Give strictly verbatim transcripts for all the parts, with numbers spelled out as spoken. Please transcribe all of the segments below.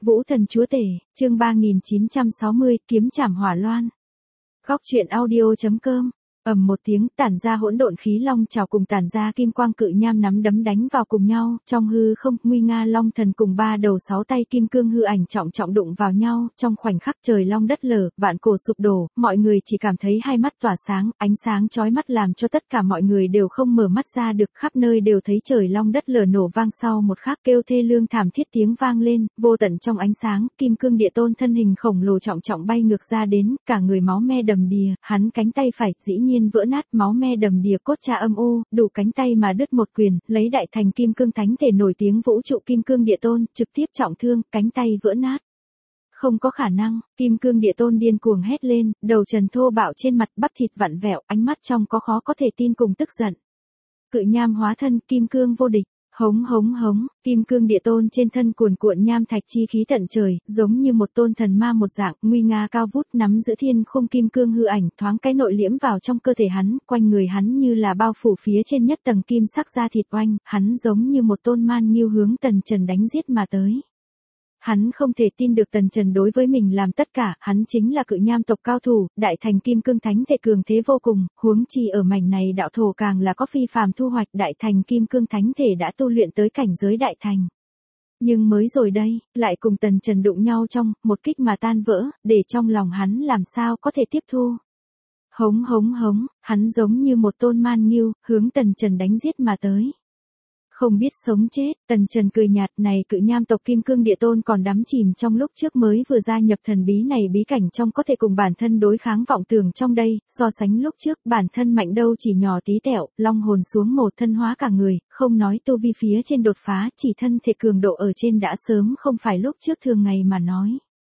Vũ Thần Chúa Tể, chương ba nghìn chín trăm sáu mươi, kiếm trảm hỏa loan. Góc truyện audio chấm com. Ầm một tiếng, tản ra hỗn độn khí long trào cùng tản ra kim quang cự nham nắm đấm đánh vào cùng nhau, trong hư không, nguy nga long thần cùng ba đầu sáu tay kim cương hư ảnh trọng trọng đụng vào nhau, trong khoảnh khắc trời long đất lở, vạn cổ sụp đổ, mọi người chỉ cảm thấy hai mắt tỏa sáng, ánh sáng chói mắt làm cho tất cả mọi người đều không mở mắt ra được, khắp nơi đều thấy trời long đất lở nổ vang, sau một khắc kêu thê lương thảm thiết tiếng vang lên, vô tận trong ánh sáng, kim cương địa tôn thân hình khổng lồ trọng trọng bay ngược ra đến, cả người máu me đầm đìa, hắn cánh tay phải dĩ nhiên vỡ nát, máu me đầm đìa, cốt cha âm u, đủ cánh tay mà đứt một quyền, lấy đại thành kim cương thánh thể nổi tiếng vũ trụ kim cương địa tôn, trực tiếp trọng thương, cánh tay vỡ nát. Không có khả năng, kim cương địa tôn điên cuồng hét lên, đầu trần thô bạo trên mặt, bắp thịt vặn vẹo, ánh mắt trong có khó có thể tin cùng tức giận. Cự nham hóa thân, kim cương vô địch. Hống hống hống, kim cương địa tôn trên thân cuồn cuộn nham thạch chi khí tận trời, giống như một tôn thần ma một dạng, nguy nga cao vút nắm giữ thiên khung kim cương hư ảnh, thoáng cái nội liễm vào trong cơ thể hắn, quanh người hắn như là bao phủ phía trên nhất tầng kim sắc da thịt oanh, hắn giống như một tôn man nghiêu hướng Tần Trần đánh giết mà tới. Hắn không thể tin được Tần Trần đối với mình làm tất cả, hắn chính là cự nham tộc cao thủ, đại thành kim cương thánh thể cường thế vô cùng, huống chi ở mảnh này đạo thổ càng là có phi phàm thu hoạch, đại thành kim cương thánh thể đã tu luyện tới cảnh giới đại thành. Nhưng mới rồi đây, lại cùng Tần Trần đụng nhau trong, một kích mà tan vỡ, để trong lòng hắn làm sao có thể tiếp thu. Hống hống hống, hắn giống như một tôn man nghiêu, hướng Tần Trần đánh giết mà tới. Không biết sống chết, Tần Trần cười nhạt, này cự nham tộc kim cương địa tôn còn đắm chìm trong lúc trước mới vừa gia nhập thần bí này bí cảnh trong có thể cùng bản thân đối kháng vọng tưởng trong đây, so sánh lúc trước bản thân mạnh đâu chỉ nhỏ tí tẹo, long hồn xuống một thân hóa cả người, không nói tu vi phía trên đột phá, chỉ thân thể cường độ ở trên đã sớm không phải lúc trước thường ngày mà nói.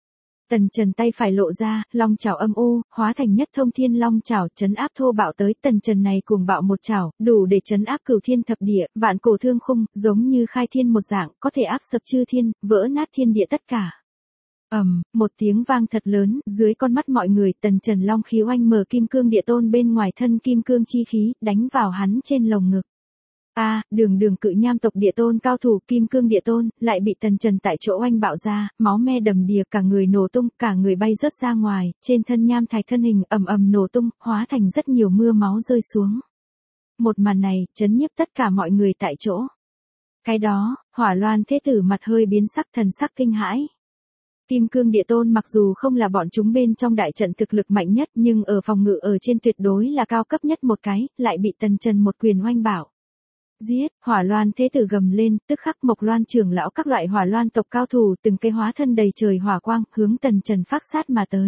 Tần Trần tay phải lộ ra, long chảo âm u, hóa thành nhất thông thiên long chảo, trấn áp thô bạo tới, Tần Trần này cuồng bạo một chảo, đủ để trấn áp cửu thiên thập địa, vạn cổ thương khung, giống như khai thiên một dạng, có thể áp sập chư thiên, vỡ nát thiên địa tất cả. Ầm, um, một tiếng vang thật lớn, dưới con mắt mọi người, Tần Trần long khí oanh mở kim cương địa tôn bên ngoài thân kim cương chi khí, đánh vào hắn trên lồng ngực. A, à, đường đường cự nham tộc địa tôn cao thủ kim cương địa tôn, lại bị Tần Trần tại chỗ oanh bạo ra, máu me đầm đìa, cả người nổ tung, cả người bay rớt ra ngoài, trên thân nham thạch thân hình ầm ầm nổ tung, hóa thành rất nhiều mưa máu rơi xuống. Một màn này, chấn nhiếp tất cả mọi người tại chỗ. Cái đó, Hỏa Loan thế tử mặt hơi biến sắc, thần sắc kinh hãi. Kim cương địa tôn mặc dù không là bọn chúng bên trong đại trận thực lực mạnh nhất, nhưng ở phòng ngự ở trên tuyệt đối là cao cấp nhất một cái, lại bị Tần Trần một quyền oanh bạo. Giết, Hỏa Loan thế tử gầm lên, tức khắc Mộc Loan trưởng lão các loại Hỏa Loan tộc cao thủ từng cây hóa thân đầy trời hỏa quang, hướng Tần Trần phát sát mà tới.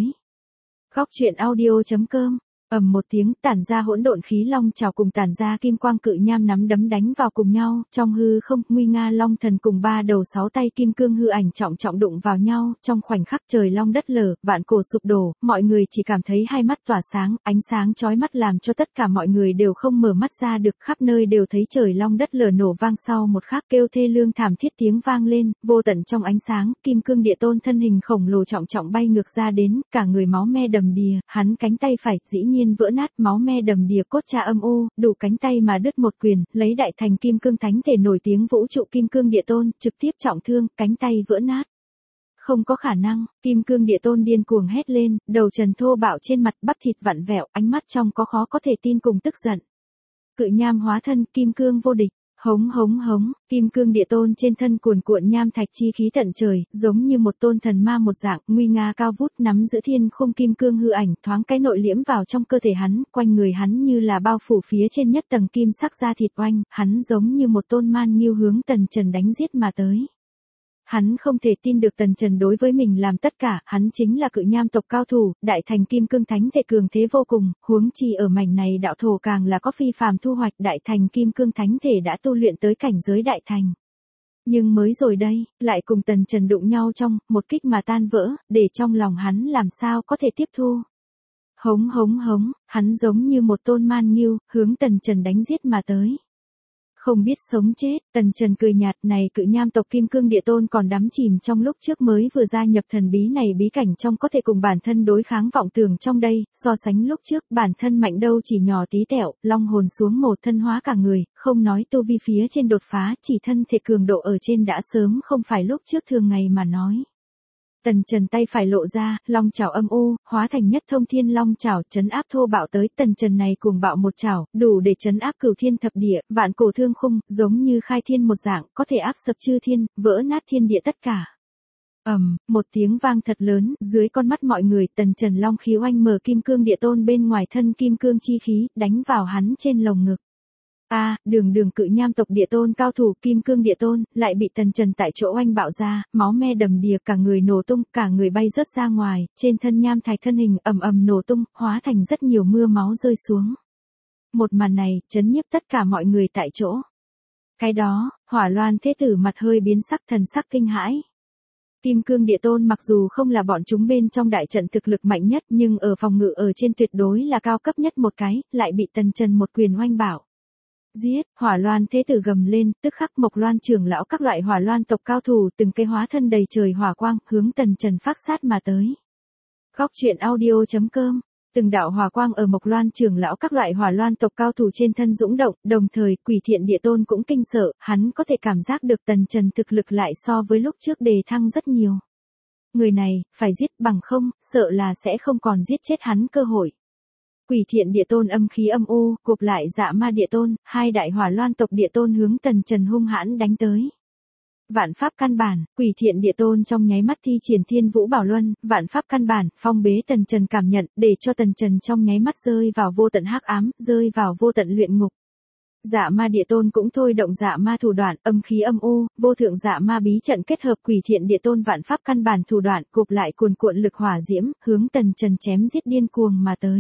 Góc truyện audio chấm com. Ầm một tiếng, tản ra hỗn độn khí long trào cùng tản ra kim quang cự nham nắm đấm đánh vào cùng nhau, trong hư không, nguy nga long thần cùng ba đầu sáu tay kim cương hư ảnh trọng trọng đụng vào nhau, trong khoảnh khắc trời long đất lở, vạn cổ sụp đổ, mọi người chỉ cảm thấy hai mắt tỏa sáng, ánh sáng chói mắt làm cho tất cả mọi người đều không mở mắt ra được, khắp nơi đều thấy trời long đất lở nổ vang, sau một khắc kêu thê lương thảm thiết tiếng vang lên, vô tận trong ánh sáng, kim cương địa tôn thân hình khổng lồ trọng trọng bay ngược ra đến, cả người máu me đầm đìa, hắn cánh tay phải dĩ nhiên vỡ nát, máu me đầm đìa, cốt cha âm u, đủ cánh tay mà đứt một quyền, lấy đại thành kim cương thánh thể nổi tiếng vũ trụ kim cương địa tôn, trực tiếp trọng thương, cánh tay vỡ nát. Không có khả năng, kim cương địa tôn điên cuồng hét lên, đầu trần thô bạo trên mặt, bắp thịt vặn vẹo, ánh mắt trong có khó có thể tin cùng tức giận. Cự nham hóa thân, kim cương vô địch. Hống hống hống, kim cương địa tôn trên thân cuồn cuộn nham thạch chi khí tận trời, giống như một tôn thần ma một dạng, nguy nga cao vút nắm giữ thiên khung kim cương hư ảnh, thoáng cái nội liễm vào trong cơ thể hắn, quanh người hắn như là bao phủ phía trên nhất tầng kim sắc da thịt oanh, hắn giống như một tôn man nghiêu hướng Tần Trần đánh giết mà tới. Hắn không thể tin được Tần Trần đối với mình làm tất cả, hắn chính là cự nham tộc cao thủ, đại thành kim cương thánh thể cường thế vô cùng, huống chi ở mảnh này đạo thổ càng là có phi phàm thu hoạch, đại thành kim cương thánh thể đã tu luyện tới cảnh giới đại thành. Nhưng mới rồi đây, lại cùng Tần Trần đụng nhau trong, một kích mà tan vỡ, để trong lòng hắn làm sao có thể tiếp thu. Hống hống hống, hắn giống như một tôn man nghiêu, hướng Tần Trần đánh giết mà tới. Không biết sống chết, Tần Trần cười nhạt, này cự nham tộc kim cương địa tôn còn đắm chìm trong lúc trước mới vừa gia nhập thần bí này bí cảnh trong có thể cùng bản thân đối kháng vọng tưởng trong đây, so sánh lúc trước bản thân mạnh đâu chỉ nhỏ tí tẹo, long hồn xuống một thân hóa cả người, không nói tu vi phía trên đột phá, chỉ thân thể cường độ ở trên đã sớm không phải lúc trước thường ngày mà nói. Tần Trần tay phải lộ ra, long chảo âm u, hóa thành nhất thông thiên long chảo trấn áp thô bạo tới. Tần Trần này cuồng bạo một chảo, đủ để trấn áp cửu thiên thập địa, vạn cổ thương khung, giống như khai thiên một dạng, có thể áp sập chư thiên, vỡ nát thiên địa tất cả. Ầm, um, một tiếng vang thật lớn, dưới con mắt mọi người, Tần Trần long khí oanh mở kim cương địa tôn bên ngoài thân kim cương chi khí, đánh vào hắn trên lồng ngực. A, à, đường đường cự nham tộc địa tôn cao thủ kim cương địa tôn, lại bị Tần Trần tại chỗ oanh bạo ra, máu me đầm đìa, cả người nổ tung, cả người bay rớt ra ngoài, trên thân nham thạch thân hình ầm ầm nổ tung, hóa thành rất nhiều mưa máu rơi xuống. Một màn này, chấn nhiếp tất cả mọi người tại chỗ. Cái đó, Hỏa Loan thế tử mặt hơi biến sắc, thần sắc kinh hãi. Kim cương địa tôn mặc dù không là bọn chúng bên trong đại trận thực lực mạnh nhất, nhưng ở phòng ngự ở trên tuyệt đối là cao cấp nhất một cái, lại bị Tần Trần một quyền oanh bạo. Giết, Hỏa Loan thế tử gầm lên, tức khắc Mộc Loan trưởng lão các loại Hỏa Loan tộc cao thủ từng cây hóa thân đầy trời hỏa quang, hướng Tần Trần phát sát mà tới. Góc truyện audio chấm com. Từng đạo hỏa quang ở Mộc Loan trưởng lão các loại Hỏa Loan tộc cao thủ trên thân dũng động, đồng thời Quỷ Thiện địa tôn cũng kinh sợ, hắn có thể cảm giác được Tần Trần thực lực lại so với lúc trước đề thăng rất nhiều. Người này, phải giết, bằng không, sợ là sẽ không còn giết chết hắn cơ hội. Quỷ Thiện địa tôn âm khí âm u, cụp lại Dạ Ma địa tôn, hai đại Hỏa Loan tộc địa tôn hướng Tần Trần hung hãn đánh tới. Vạn pháp căn bản, Quỷ Thiện địa tôn trong nháy mắt thi triển Thiên Vũ Bảo Luân, vạn pháp căn bản, phong bế Tần Trần cảm nhận, để cho Tần Trần trong nháy mắt rơi vào vô tận hắc ám, rơi vào vô tận luyện ngục. Dạ Ma địa tôn cũng thôi động Dạ Ma thủ đoạn, âm khí âm u, vô thượng Dạ Ma bí trận kết hợp Quỷ Thiện địa tôn vạn pháp căn bản thủ đoạn, cụp lại cuồn cuộn lực hỏa diễm, hướng Tần Trần chém giết điên cuồng mà tới.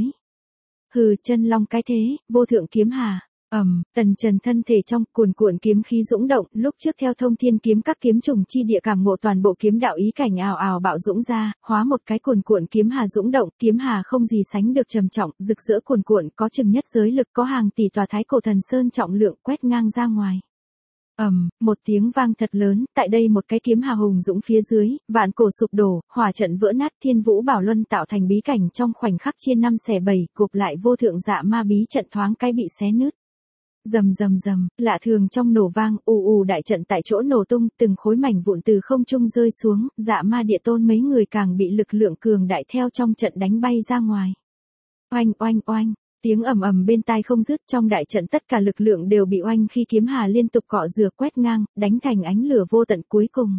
Hừ, chân long cái thế, vô thượng kiếm hà. Ầm, um, Tần Trần thân thể trong cuồn cuộn kiếm khí dũng động, lúc trước theo thông thiên kiếm các kiếm trùng chi địa cảm ngộ toàn bộ kiếm đạo ý cảnh ào ào bạo dũng ra, hóa một cái cuồn cuộn kiếm hà dũng động, kiếm hà không gì sánh được trầm trọng, rực rỡ cuồn cuộn, có chừng nhất giới lực, có hàng tỷ tòa thái cổ thần sơn trọng lượng quét ngang ra ngoài. Ầm, um, một tiếng vang thật lớn, tại đây một cái kiếm hà hùng dũng phía dưới, vạn cổ sụp đổ, hỏa trận vỡ nát, Thiên Vũ Bảo Luân tạo thành bí cảnh trong khoảnh khắc chia năm xẻ bảy, cụp lại vô thượng Dạ Ma bí trận thoáng cái bị xé nứt. Rầm rầm rầm, lạ thường trong nổ vang, ù ù đại trận tại chỗ nổ tung, từng khối mảnh vụn từ không trung rơi xuống, Dạ Ma địa tôn mấy người càng bị lực lượng cường đại theo trong trận đánh bay ra ngoài. Oanh oanh oanh, tiếng ầm ầm bên tai không dứt, trong đại trận tất cả lực lượng đều bị oanh khi kiếm hà liên tục cọ rửa quét ngang, đánh thành ánh lửa vô tận cuối cùng.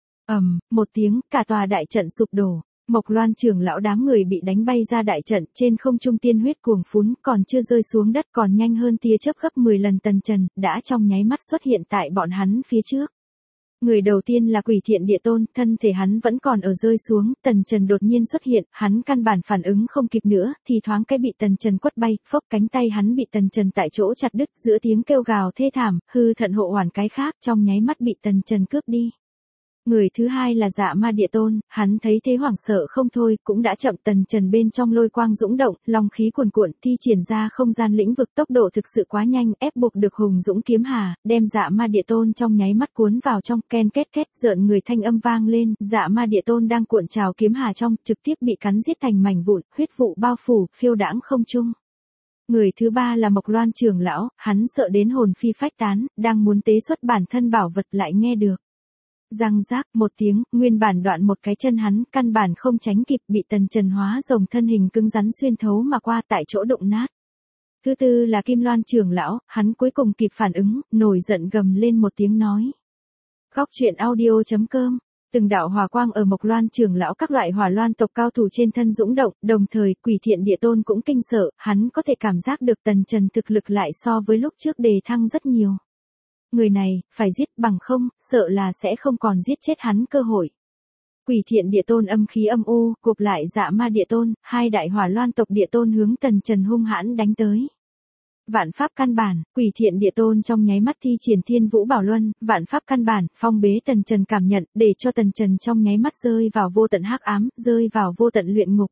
Ầm, một tiếng, cả tòa đại trận sụp đổ. Mộc Loan trưởng lão đám người bị đánh bay ra đại trận, trên không trung tiên huyết cuồng phún, còn chưa rơi xuống đất còn nhanh hơn tia chớp gấp mười lần Tần Trần, đã trong nháy mắt xuất hiện tại bọn hắn phía trước. Người đầu tiên là Quỷ Thiện địa tôn, thân thể hắn vẫn còn ở rơi xuống, Tần Trần đột nhiên xuất hiện, hắn căn bản phản ứng không kịp nữa, thì thoáng cái bị Tần Trần quất bay, phốc cánh tay hắn bị Tần Trần tại chỗ chặt đứt, giữa tiếng kêu gào thê thảm, hư thận hộ hoàn cái khác, trong nháy mắt bị Tần Trần cướp đi. Người thứ hai là Dạ Ma địa tôn, hắn thấy thế hoảng sợ không thôi, cũng đã chậm. Tần Trần bên trong lôi quang dũng động, long khí cuồn cuộn, thi triển ra không gian lĩnh vực, tốc độ thực sự quá nhanh, ép buộc được hùng dũng kiếm hà, đem Dạ Ma địa tôn trong nháy mắt cuốn vào trong, ken két két, rợn người thanh âm vang lên, Dạ Ma địa tôn đang cuộn trào kiếm hà trong, trực tiếp bị cắn giết thành mảnh vụn, huyết vụ bao phủ, phiêu đãng không trung. Người thứ ba là Mộc Loan trưởng lão, hắn sợ đến hồn phi phách tán, đang muốn tế xuất bản thân bảo vật lại nghe được. Răng rác, một tiếng, nguyên bản đoạn một cái chân hắn, căn bản không tránh kịp, bị Tần Trần hóa rồng thân hình cứng rắn xuyên thấu mà qua, tại chỗ đụng nát. Thứ tư là Kim Loan trưởng lão, hắn cuối cùng kịp phản ứng, nổi giận gầm lên một tiếng nói. Góc truyện audio chấm com. Từng đạo hỏa quang ở Mộc Loan trưởng lão các loại Hỏa Loan tộc cao thủ trên thân dũng động, đồng thời Quỷ Thiện địa tôn cũng kinh sợ, hắn có thể cảm giác được Tần Trần thực lực lại so với lúc trước đề thăng rất nhiều. Người này, phải giết, bằng không, sợ là sẽ không còn giết chết hắn cơ hội. Quỷ Thiện địa tôn âm khí âm u, cụp lại Dạ Ma địa tôn, hai đại Hỏa Loan tộc địa tôn hướng Tần Trần hung hãn đánh tới. Vạn pháp căn bản, Quỷ Thiện địa tôn trong nháy mắt thi triển Thiên Vũ Bảo Luân, vạn pháp căn bản, phong bế Tần Trần cảm nhận, để cho Tần Trần trong nháy mắt rơi vào vô tận hắc ám, rơi vào vô tận luyện ngục.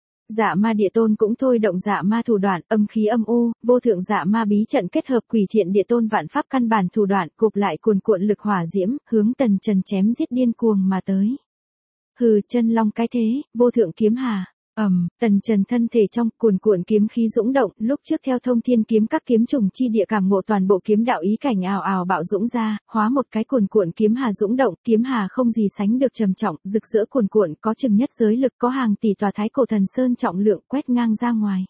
Dạ Ma địa tôn cũng thôi động Dạ Ma thủ đoạn, âm khí âm u, vô thượng Dạ Ma bí trận kết hợp Quỷ Thiện địa tôn vạn pháp căn bản thủ đoạn, cụp lại cuồn cuộn lực hỏa diễm, hướng Tần Trần chém giết điên cuồng mà tới. Hừ, chân long cái thế, vô thượng kiếm hà. Ầm, tần trần thân thể trong cuồn cuộn kiếm khí dũng động, lúc trước theo thông thiên kiếm các kiếm trùng chi địa cảm ngộ toàn bộ kiếm đạo ý cảnh ào ào bạo dũng ra, hóa một cái cuồn cuộn kiếm hà dũng động, kiếm hà không gì sánh được trầm trọng, rực rỡ cuồn cuộn, có chừng nhất giới lực, có hàng tỷ tòa thái cổ thần sơn trọng lượng quét ngang ra ngoài.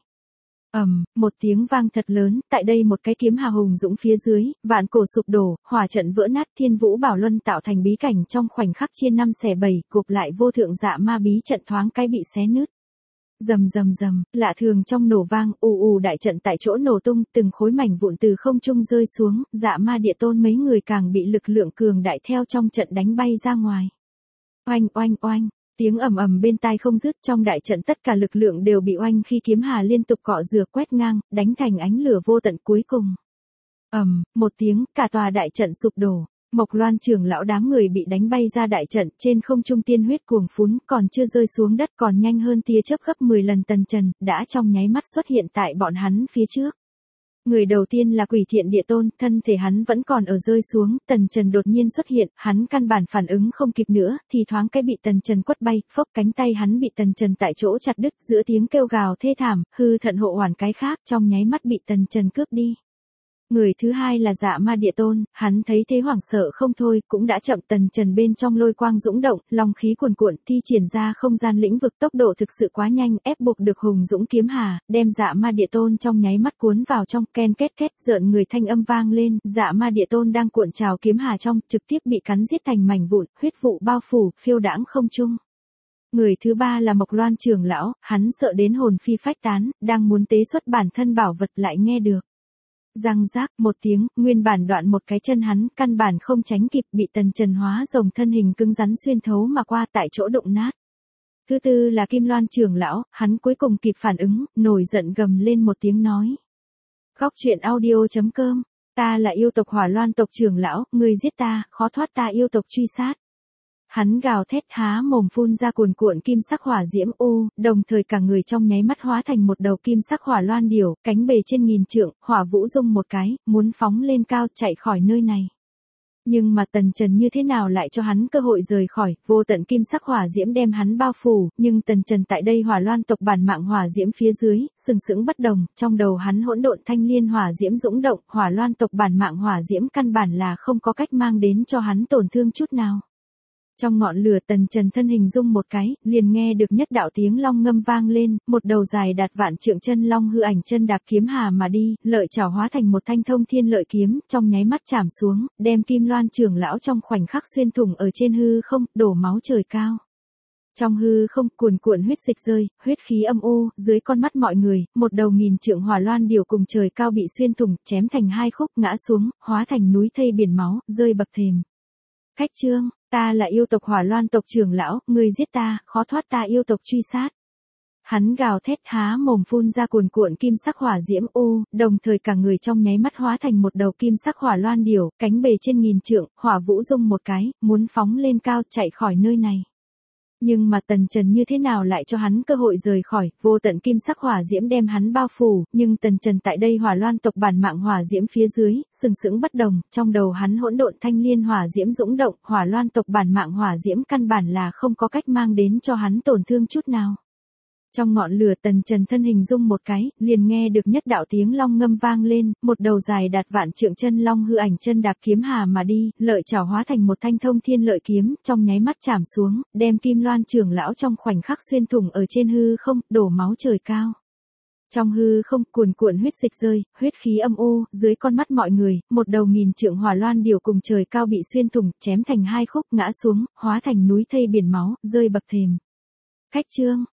Ầm, một tiếng vang thật lớn, tại đây một cái kiếm hà hùng dũng phía dưới, vạn cổ sụp đổ, hỏa trận vỡ nát, thiên vũ bảo luân tạo thành bí cảnh trong khoảnh khắc chia năm xẻ bảy, gộp lại vô thượng dạ ma bí trận thoáng cái bị xé nứt. Rầm rầm rầm, lạ thường trong nổ vang, ù ù đại trận tại chỗ nổ tung, từng khối mảnh vụn từ không trung rơi xuống, dạ ma địa tôn mấy người càng bị lực lượng cường đại theo trong trận đánh bay ra ngoài. Oanh oanh oanh, tiếng ầm ầm bên tai không dứt, trong đại trận tất cả lực lượng đều bị oanh khi kiếm hà liên tục cọ rửa quét ngang, đánh thành ánh lửa vô tận cuối cùng. Ầm, một tiếng, cả tòa đại trận sụp đổ. Mộc Loan trưởng lão đám người bị đánh bay ra đại trận, trên không trung tiên huyết cuồng phún, còn chưa rơi xuống đất còn nhanh hơn tia chớp gấp mười lần tần trần, đã trong nháy mắt xuất hiện tại bọn hắn phía trước. Người đầu tiên là Quỷ Thiện Địa Tôn, thân thể hắn vẫn còn ở rơi xuống, tần trần đột nhiên xuất hiện, hắn căn bản phản ứng không kịp nữa, thì thoáng cái bị tần trần quất bay, phốc cánh tay hắn bị tần trần tại chỗ chặt đứt, giữa tiếng kêu gào thê thảm, hư thận hộ hoàn cái khác, trong nháy mắt bị tần trần cướp đi. Người thứ hai là Dạ Ma Địa Tôn, hắn thấy thế hoảng sợ không thôi, cũng đã chậm tần trần bên trong lôi quang dũng động, long khí cuồn cuộn, thi triển ra không gian lĩnh vực tốc độ thực sự quá nhanh, ép buộc được hùng dũng kiếm hà, đem Dạ Ma Địa Tôn trong nháy mắt cuốn vào trong, ken két két, rợn người thanh âm vang lên, Dạ Ma Địa Tôn đang cuộn trào kiếm hà trong, trực tiếp bị cắn giết thành mảnh vụn, huyết vụ bao phủ, phiêu đãng không trung. Người thứ ba là Mộc Loan trưởng lão, hắn sợ đến hồn phi phách tán, đang muốn tế xuất bản thân bảo vật lại nghe được. Răng rác một tiếng, nguyên bản đoạn một cái chân hắn, căn bản không tránh kịp, bị tần trần hóa rồng thân hình cứng rắn xuyên thấu mà qua tại chỗ đụng nát. Thứ tư là Kim Loan trưởng lão, hắn cuối cùng kịp phản ứng, nổi giận gầm lên một tiếng nói. Góc truyện audio chấm com, ta là yêu tộc Hỏa Loan tộc trưởng lão, ngươi giết ta, khó thoát ta yêu tộc truy sát. Hắn gào thét há mồm phun ra cuồn cuộn kim sắc hỏa diễm u, đồng thời cả người trong nháy mắt hóa thành một đầu kim sắc hỏa loan điểu, cánh bề trên nghìn trượng, hỏa vũ rung một cái, muốn phóng lên cao chạy khỏi nơi này. Nhưng mà tần trần như thế nào lại cho hắn cơ hội rời khỏi, vô tận kim sắc hỏa diễm đem hắn bao phủ, nhưng tần trần tại đây Hỏa Loan tộc bản mạng hỏa diễm phía dưới, sừng sững bất đồng, trong đầu hắn hỗn độn thanh liên hỏa diễm dũng động, Hỏa Loan tộc bản mạng hỏa diễm căn bản là không có cách mang đến cho hắn tổn thương chút nào. Trong ngọn lửa tần trần thân hình rung một cái, liền nghe được nhất đạo tiếng long ngâm vang lên, một đầu dài đạt vạn trượng chân long hư ảnh chân đạp kiếm hà mà đi, lợi chảo hóa thành một thanh thông thiên lợi kiếm, trong nháy mắt chạm xuống, đem Kim Loan trưởng lão trong khoảnh khắc xuyên thủng ở trên hư không, đổ máu trời cao. Trong hư không, cuồn cuộn huyết dịch rơi, huyết khí âm u, dưới con mắt mọi người, một đầu nghìn trượng hỏa loan điểu cùng trời cao bị xuyên thủng, chém thành hai khúc, ngã xuống, hóa thành núi thây biển máu, rơi bậc thềm. Khách chương, ta là yêu tộc Hỏa Loan tộc trưởng lão, ngươi giết ta, khó thoát ta yêu tộc truy sát. Hắn gào thét há mồm phun ra cuồn cuộn kim sắc hỏa diễm u, đồng thời cả người trong nháy mắt hóa thành một đầu kim sắc hỏa loan điểu, cánh bề trên nghìn trượng, hỏa vũ rung một cái, muốn phóng lên cao chạy khỏi nơi này. Nhưng mà tần trần như thế nào lại cho hắn cơ hội rời khỏi, vô tận kim sắc hỏa diễm đem hắn bao phủ, nhưng tần trần tại đây Hỏa Loan tộc bản mạng hỏa diễm phía dưới, sừng sững bất đồng, trong đầu hắn hỗn độn thanh liên hỏa diễm dũng động, Hỏa Loan tộc bản mạng hỏa diễm căn bản là không có cách mang đến cho hắn tổn thương chút nào. Trong ngọn lửa tần trần thân hình rung một cái, liền nghe được nhất đạo tiếng long ngâm vang lên, một đầu dài đạt vạn trượng chân long hư ảnh chân đạp kiếm hà mà đi, lợi chảo hóa thành một thanh thông thiên lợi kiếm, trong nháy mắt chạm xuống, đem Kim Loan trưởng lão trong khoảnh khắc xuyên thủng ở trên hư không, đổ máu trời cao. Trong hư không, cuồn cuộn huyết dịch rơi, huyết khí âm u, dưới con mắt mọi người, một đầu nghìn trượng hỏa loan điểu cùng trời cao bị xuyên thủng, chém thành hai khúc, ngã xuống, hóa thành núi thây biển máu, rơi bậc thềm. Khách chương,